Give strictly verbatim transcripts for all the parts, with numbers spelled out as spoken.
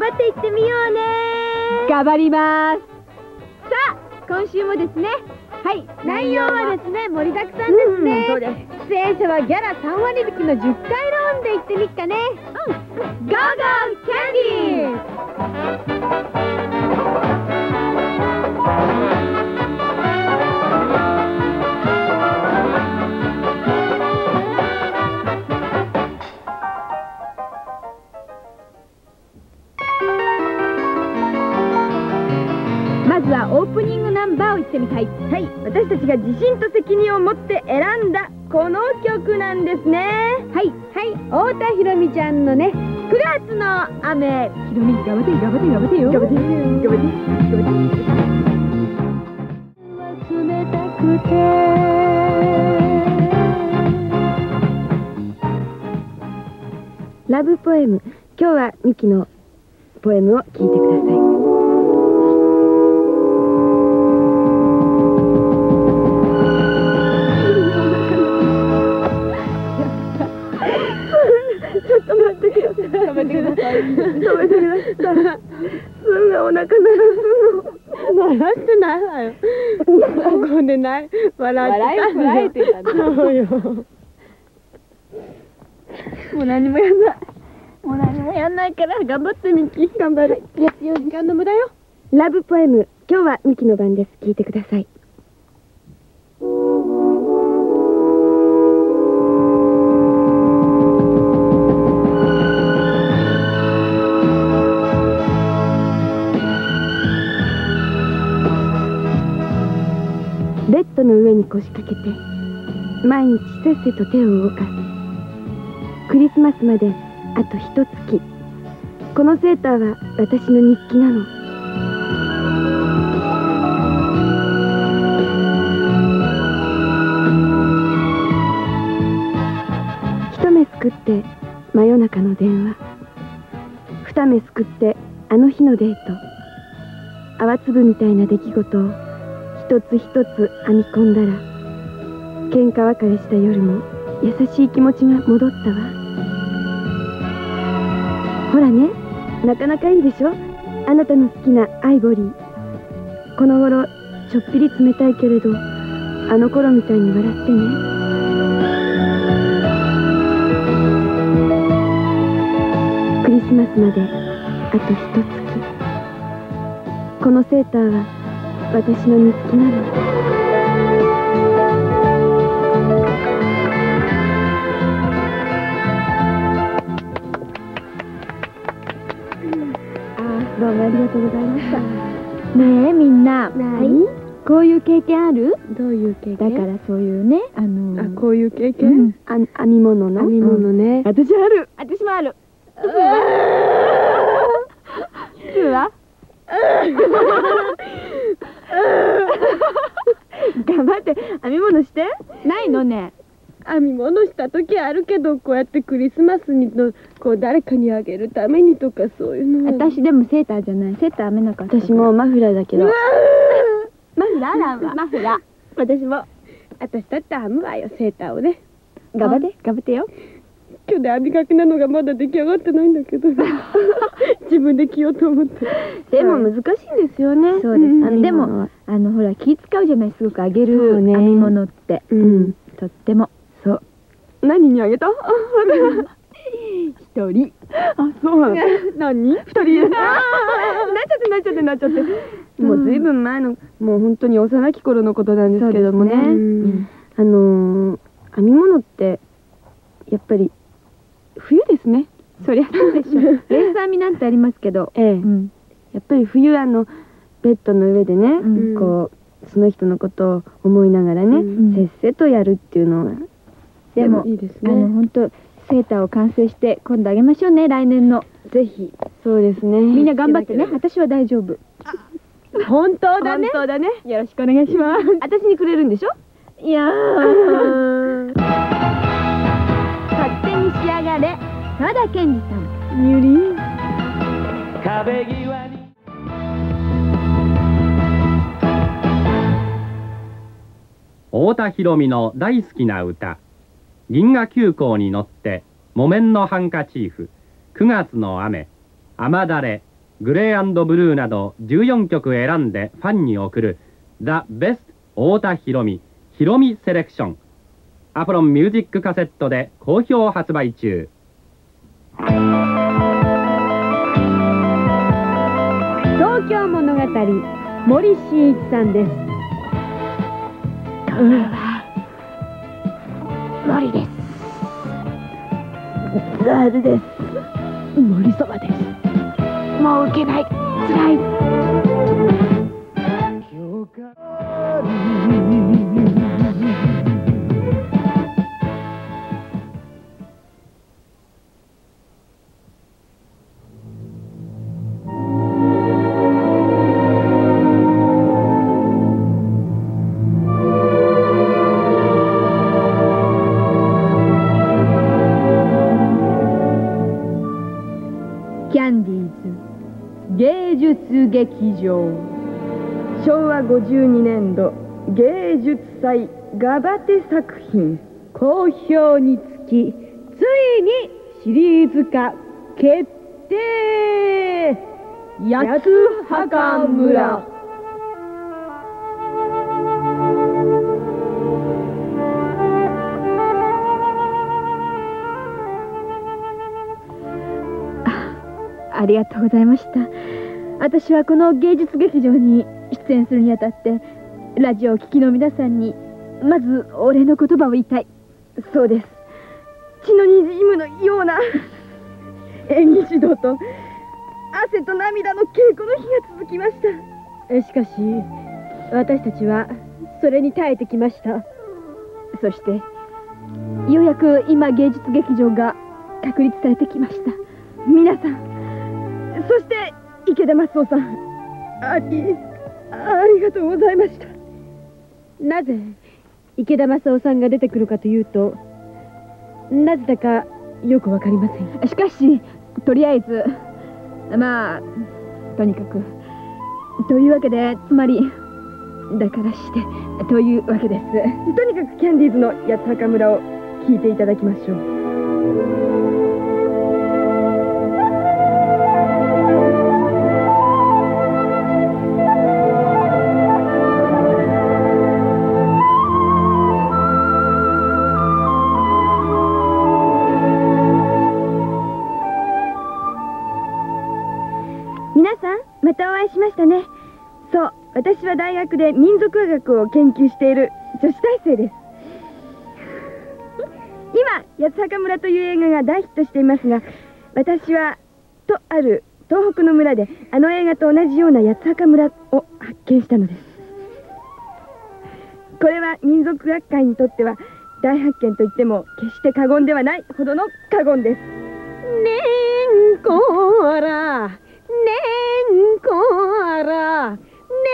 張っていってみようね。 頑張ります。 さあ今週もですね、はい、内容はですね盛りだくさんですね。そうです。出演者はギャラさん割引のじゅっかいローンで行ってみっかね。うん。ゴーゴーキャンディー。まずはオープニングナンバーを言ってみたい。はい、私たちが自信と責任を持って選んだこの曲なんですね。はいはい、太田裕美ちゃんのね、くがつの雨。ひろみ、頑張って頑張って頑張ってよ。頑張って頑張って頑張って。冷たくてラブポエム。今日はミキのポエムを聞いてください。ちょっと待ってください。止めてください。止めてください。すんがお腹鳴らすの。鳴らしてないわよ。ここでない。笑ってた。笑いをこらえてたの。そうよ。もう何もやんない。もう何もやんないから頑張ってミキ。頑張る。いや、時間の無駄よ。ラブポエム。今日はミキの番です。聞いてください。ベッドの上に腰掛けて毎日せっせと手を動かす。クリスマスまであとひとつき。このセーターは私の日記なの。一目すくって真夜中の電話、二目すくってあの日のデート。泡粒みたいな出来事を一つ一つ編み込んだら、喧嘩別れした夜も優しい気持ちが戻ったわ。ほらね、なかなかいいでしょ、あなたの好きなアイボリー。この頃ちょっぴり冷たいけれど、あの頃みたいに笑ってね。クリスマスまであとひとつき。このセーターは私の日記なの。どうもありがとうございました。ねえみんな、何？こういう経験ある？どういう経験？だからそういうね、あのー、あ、こういう経験？うん、あ、編み物の？編み物ね。うん、私ある。私もある。うわ。頑張って編み物してないのね。編み物した時あるけど、こうやってクリスマスにのこう誰かにあげるためにとかそういうの。私でもセーターじゃない。セーター編めなかった。私もマフラーだけど。マフラーなんはマフラー。私も。私だって編むわよ、セーターをね。頑張って頑張ってよ。今日で編みかけなのがまだ出来上がってないんだけど、自分で着ようと思って。でも難しいですよね。そうですね。でもあのほら気使うじゃない、すごくあげる編み物って。うん、とっても。そう。何にあげた？一人。あ、そうなの。何？二人。なっちゃってなっちゃってなっちゃって。もうずいぶん前の、もう本当に幼き頃のことなんですけどもね。あの編み物ってやっぱり冬ですね。そりゃそうでしょ。レース編みなんてありますけど、ええ、やっぱり冬、あのベッドの上でね、こうその人のことを思いながらね、せっせとやるっていうのは。でもいいですね。あの本当セーターを完成して今度あげましょうね、来年の。ぜひ。そうですね。みんな頑張ってね。私は大丈夫。本当だね。本当だね。よろしくお願いします。私にくれるんでしょ？いやー。勝手に仕上がれ、沢田研二さん。ゆり。壁際に。 太田裕美の大好きな歌。銀河急行に乗って木綿のハンカチーフ、くがつの雨、雨だれ、 グレー&ブルーなどじゅうよんきょく選んでファンに送る The Best 太田裕美裕美セレクション、アポロンミュージックカセットで好評発売中。 東京物語、森進一さんです。こんばんは、森です。ガールです。森そばです。もう受けない。つらい。キャンディーズ芸術劇場、 しょうわごじゅうにねんど芸術祭ガバテ作品好評につき、ついにシリーズ化決定。八つ墓村。ありがとうございました。私はこの芸術劇場に出演するにあたって、ラジオを聴きの皆さんにまずお礼の言葉を言いたい。 そうです。血のにじむのような演技指導と汗と涙の稽古の日が続きました。 しかし私たちはそれに耐えてきました。そしてようやく今芸術劇場が確立されてきました。 皆さん、そして池田マスオさん、ありありがとうございました。 なぜ池田マスオさんが出てくるかというと、なぜだかよくわかりません。しかしとりあえずまあとにかくというわけで、つまりだからしてというわけです。 とにかくキャンディーズの八つ墓村を聴いていただきましょう。またお会いしましたね。そう、私は大学で民族雅楽を研究している女子大生です。今、八つ墓村という映画が大ヒットしていますが、私はとある東北の村であの映画と同じような八つ墓村を発見したのです。これは民族学会にとっては大発見と言っても決して過言ではないほどの過言です。ねんこーらねんこーらねんこ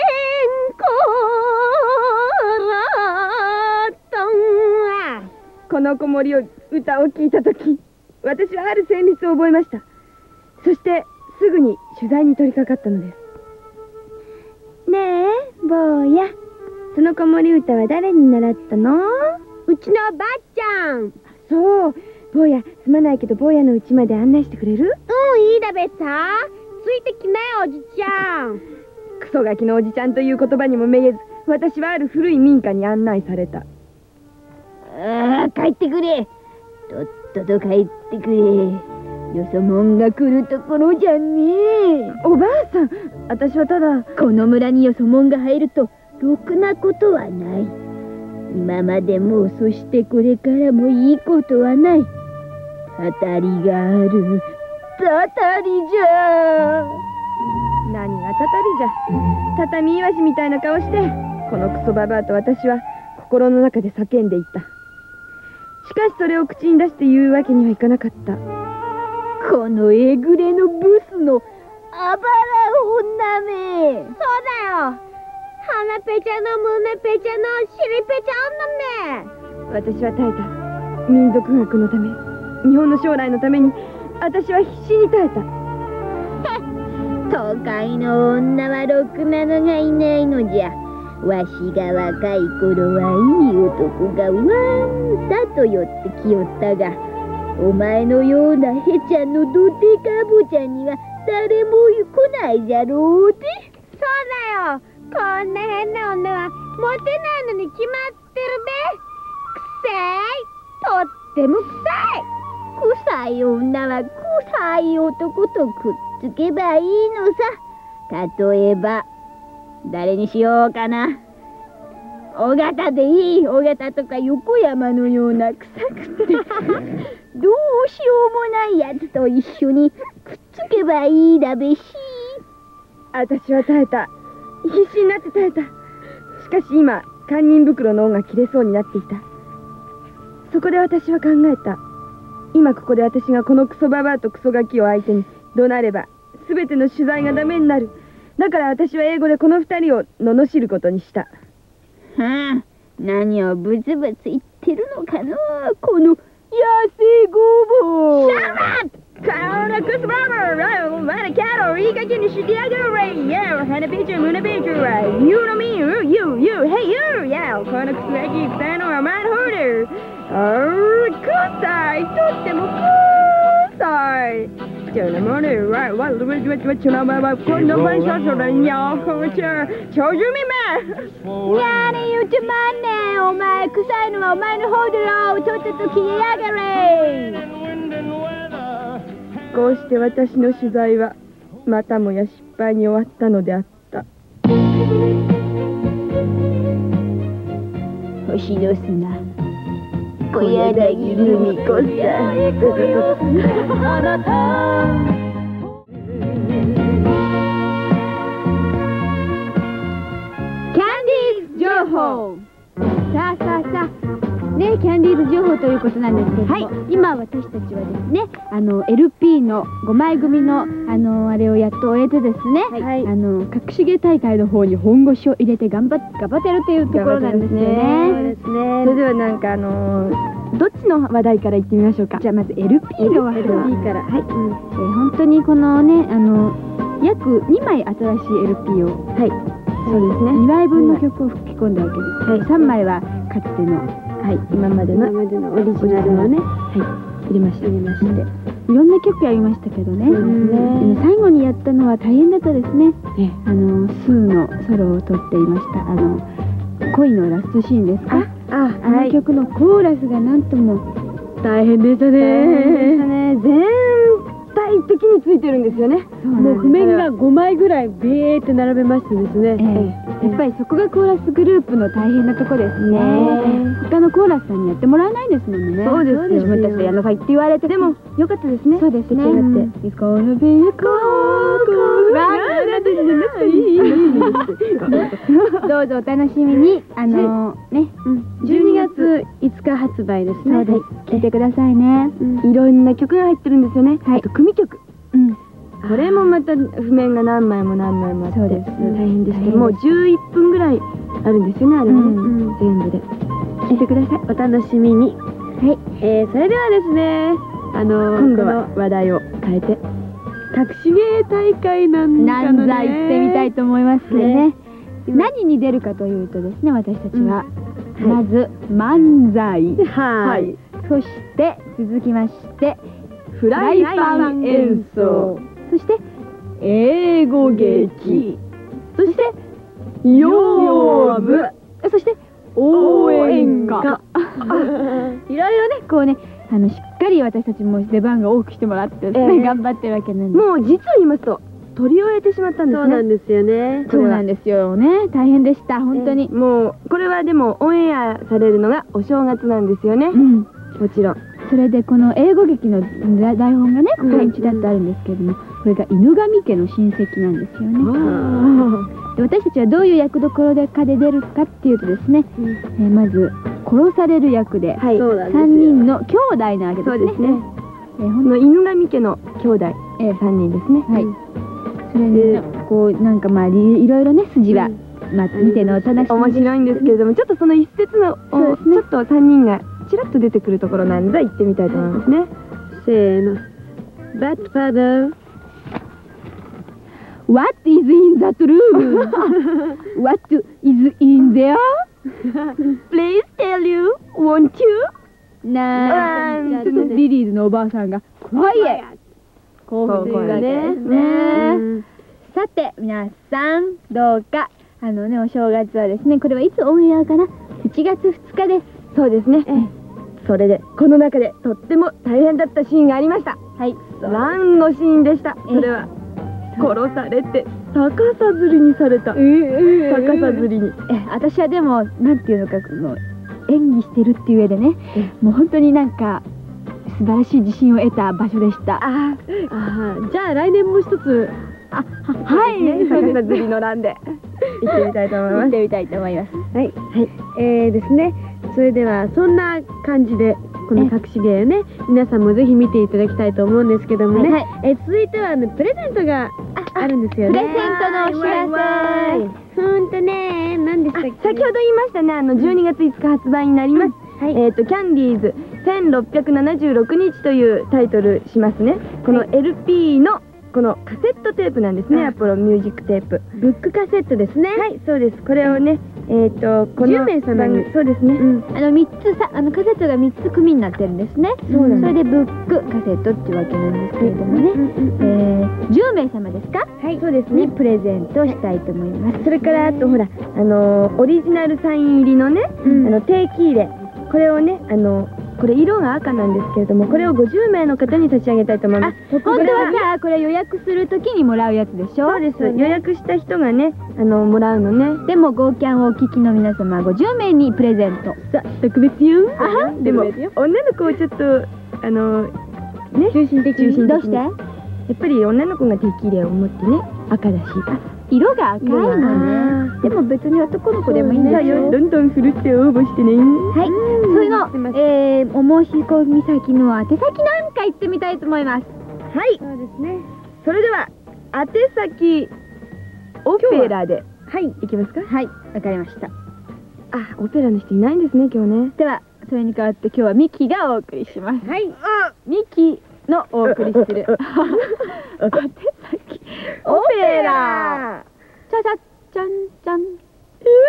ーらとん。 この子守を歌を聴いたとき、私はある旋律を覚えました。そしてすぐに取材に取り掛かったのです。ねえ坊や、その子守歌は誰に習ったの？ うちのばあちゃん。 そう、坊や、すまないけど坊やの家まで案内してくれる？ うん、いいだべさ。ついてきなよ、おじちゃん。 クソガキのおじちゃんという言葉にもめげず、私はある古い民家に案内された。 ああ、帰ってくれ。とっとと帰ってくれ。よそもんが来るところじゃねえ。 おばあさん、私はただ。 この村によそもんが入るとろくなことはない。今までもそしてこれからもいいことはない。たたりがある。たたりじゃ。 何がたたりじゃ。畳イワシみたいな顔して、このクソババアと私は心の中で叫んでいった。しかしそれを口に出して言うわけにはいかなかった。 このえぐれのブスのあばら女め。そうだよ、鼻ペチャの胸ペチャの尻ペチャ女め。 私は耐えた。民族学のため、日本の将来のために私は必死に耐えた。 都会の女はろくなのがいないのじゃ。わしが若い頃はいい男がわんさと寄ってきよったが、お前のようなへちゃんのどでかぼちゃんには誰も来ないじゃろうって。そうだよ。こんな変な女はモテないのに決まってるべ。くさい。とってもくさい。くさい女はくさい男とくっつけばいいのさ。例えば誰にしようかな。尾形でいい。尾形とか横山のような臭くてどうしようもないやつと一緒にくっつけばいいだべし。 私は耐えた。必死になって耐えた。しかし今堪忍袋の尾が切れそうになっていた。そこで私は考えた。今ここで私がこのクソババアとクソガキを相手に怒鳴れば全ての取材がダメになる。だから私は英語でこの二人を罵ることにした。 はあ、何をブツブツ言ってるのかのこの野生ごぼう。シャーッ顔のクソババア、お前のキャラをいい加減にしてやがれ。いや、鼻ピーチュー、胸ピーチューは You know me, you, you, you, hey you, いや、このクソガキ臭いのはお前の方だ。あー、臭い、とっても臭い。ちょなもね、わ、わ、わ、わ、ちょなまま、こんな場所それにゃ、ちょ、ちょじゅみめ。何言ってまんねん。お前、臭いのはお前の方だろ。とっとと消えやがれ。 こうして私の取材はまたもや失敗に終わったのであった。 星の砂、小柳ルミ子さん。あなたキャンディーズ情報。さあさあさあね、キャンディーズ情報ということなんですけれども、はい、今私たちはですね、あの エルピー のごまい組のあのあれをやっと終えてですね、はい、あの隠し芸大会の方に本腰を入れて頑張っ頑張ってるっていうところなんですよね。そうですね。 それではなんかあのー、どっちの話題からいってみましょうか。 じゃあまず エルピー の話題エルピー から、はい、うん、 えー、本当にこのね、あの約にまい新しい エルピー を、はい、そうですね、にまいぶんの曲を吹き込んだわけです。はい、さんまいはかつての、はい、今までの今までのオリジナルをね、はい、入れました入れまして、いろんな曲やりましたけどね、そうですね、最後にやったのは大変だったですね。あのスーのソロを取っていました。あの恋のラストシーンですか。ああの曲のコーラスがなんとも大変でしたね。大変でしたね。全体的についてるんですよね。もう譜面がごまいぐらいビーって並べましてですね、 えー、やっぱりそこがコーラスグループの大変なとこですね。他のコーラスさんにやってもらえないですもんね。 そうですよ。 自分たちでやんなさいって言われて、 でもよかったですね。 そうですね。 It's gonna be a cold, cold どうぞお楽しみに。あのね、 じゅうにがついつか発売ですね。 そうです。聴いてくださいね。 いろんな曲が入ってるんですよね。あと組曲。これもまた譜面が何枚も何枚もあって大変でした。もうじゅういっぷんぐらいあるんですよね、あれね、全部で。聴いてください。お楽しみに。はい。えー、それではですね、あの今度は話題を変えて、隠し芸大会なんかのね、 何座行ってみたいと思いますけどね。何に出るかというとですね、私たちはまず漫才、はい、そして続きましてフライパン演奏、そして英語劇、そしてヨーム、そして応援歌いろいろね、こうね、あのしっかり私たちも出番が多くしてもらってですね、えー、頑張ってるわけなんです。 もう実を言いますと取り終えてしまったんですね。そうなんですよね。 そうなんですよね。大変でした、本当に。 えー、もうこれはでもオンエアされるのがお正月なんですよね。うん、もちろん。 それでこの英語劇の台本がね、ここにちらっとあるんですけれども、これが犬神家の親戚なんですよね。で、私たちはどういう役どころでかで出るかっていうとですね、うん、えー、まず殺される役で、はい、さんにんの兄弟なわけですね。そうですね。 えー、ほんの犬神家の兄弟、えー、さんにんですね。はい。 それでこうなんかまあいろいろね筋は、うん、まあ見てのお楽しみ。 面白いんですけれども、ちょっとその一節の、ね、ちょっとさんにんがちらっと出てくるところなんで行ってみたいと思いますね。せーの。But father, what is in that room? What is in there? Please tell you, won't you? なーん、リリーズのおばあさんが、Quiet! 興奮するわけですね。さて皆さんどうかあのねお正月はですねこれはいつオンエアかなしちがつふつかです。 そうですね。それでこの中でとっても大変だったシーンがありました。 はい。 蘭のシーンでした。それは殺されて逆さ吊りにされた。逆さ吊りに。 え私はでもなんていうのかこの演技してるっていう上でねもう本当になんか素晴らしい自信を得た場所でした。 ああじゃあ来年も一つあはい逆さ吊りの欄で行ってみたいと思います。 行ってみたいと思います。 はいはいえーですねそれではそんな感じでこの隠し芸をね皆さんもぜひ見ていただきたいと思うんですけどもね、え続いてはあのプレゼントがあるんですよね。 プレゼントのお知らせ。 ほんとね何でしたっけ。先ほど言いましたねあのじゅうにがついつか発売になります。えっとキャンディーズせんろっぴゃくななじゅうろくにちというタイトルしますね。この エルピー のこのカセットテープなんですね。アポロミュージックテープブックカセットですね。はいそうです。これをねえっとこのじゅうめいさまにそうですねあのみっつさあのカセットがみっつ組になってるんですね。それでブックカセットっていうわけなんですけれどもねじゅうめいさまですか。 はいそうですねにプレゼントしたいと思います。 それからあとほらあのオリジナルサイン入りのねあの定期入れこれをねあのこれ色が赤なんですけれどもこれをごじゅうめいの方に差し上げたいと思います。 本当はさこれ予約するときにもらうやつでしょ。 そうです。予約した人がねあのもらうのね。 でもゴーキャンをお聞きの皆様ごじゅうめいにプレゼント。 さ特別よ。でも女の子をちょっとあのね中心的にどうして？やっぱり女の子が定期入れを持ってね赤だし色が赤いのね。でも別に男の子でもいいんだよ。 どんどんふるって応募してね。 はい。それのえお申し込み先の宛先なんか言ってみたいと思います。 はい。そうですね。それでは宛先オペラではいいきますか。 はいわかりました。 あオペラの人いないんですね今日ね。 ではそれに代わって今日はミキがお送りします。 はい。 ミキのお送りする宛先オペラチャチャチャンチャン郵便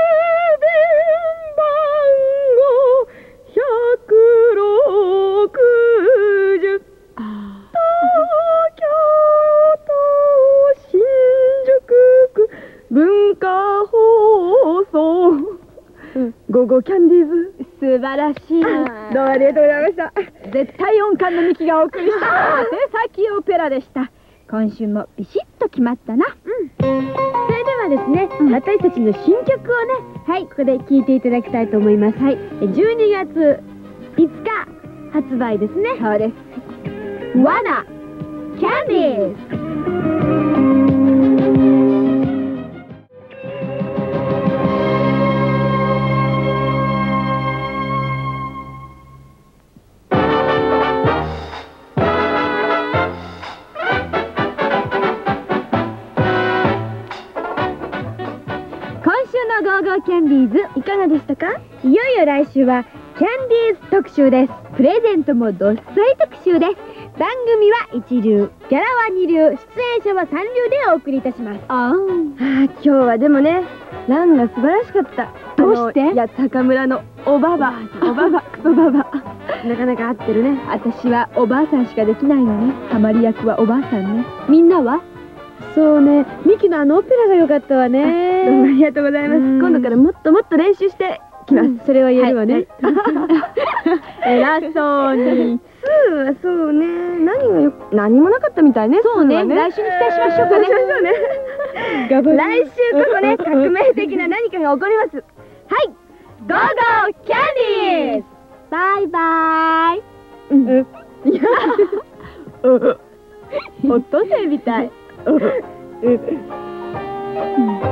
番号ひゃくろくじゅう東京都新宿区文化放送午後キャンディーズ素晴らしい。 どうもありがとうございました。 絶対音感のミキがお送りした宛先オペラでした。今週もビシッと決まったな。 うんそれではですね、うん、私たちの新曲をねはいここで聴いていただきたいと思います。はいじゅうにがついつか発売ですね。 そうです。ワナキャンディーズキャンディーズいかがでしたか。 いよいよ来週はキャンディーズ特集です。プレゼントもどっさり特集です。番組は一流ギャラは二流出演者は三流でお送りいたします。 ああ今日はでもねランが素晴らしかった。 どうして八坂村のおばばおばばクソばばなかなか合ってるね。 私はおばあさんしかできないのね。ハマり役はおばあさんね。みんなはそうねミキのあのオペラが良かったわね。どうもありがとうございます。今度からもっともっと練習してきます。 それは言えるわね。 偉そうにスーはそうね何がよ何もなかったみたいね。 そうね来週に期待しましょうかね。 来週こそね革命的な何かが起こります。 はいゴーゴーキャンディーズバイバイ。 うんオットセイみたい。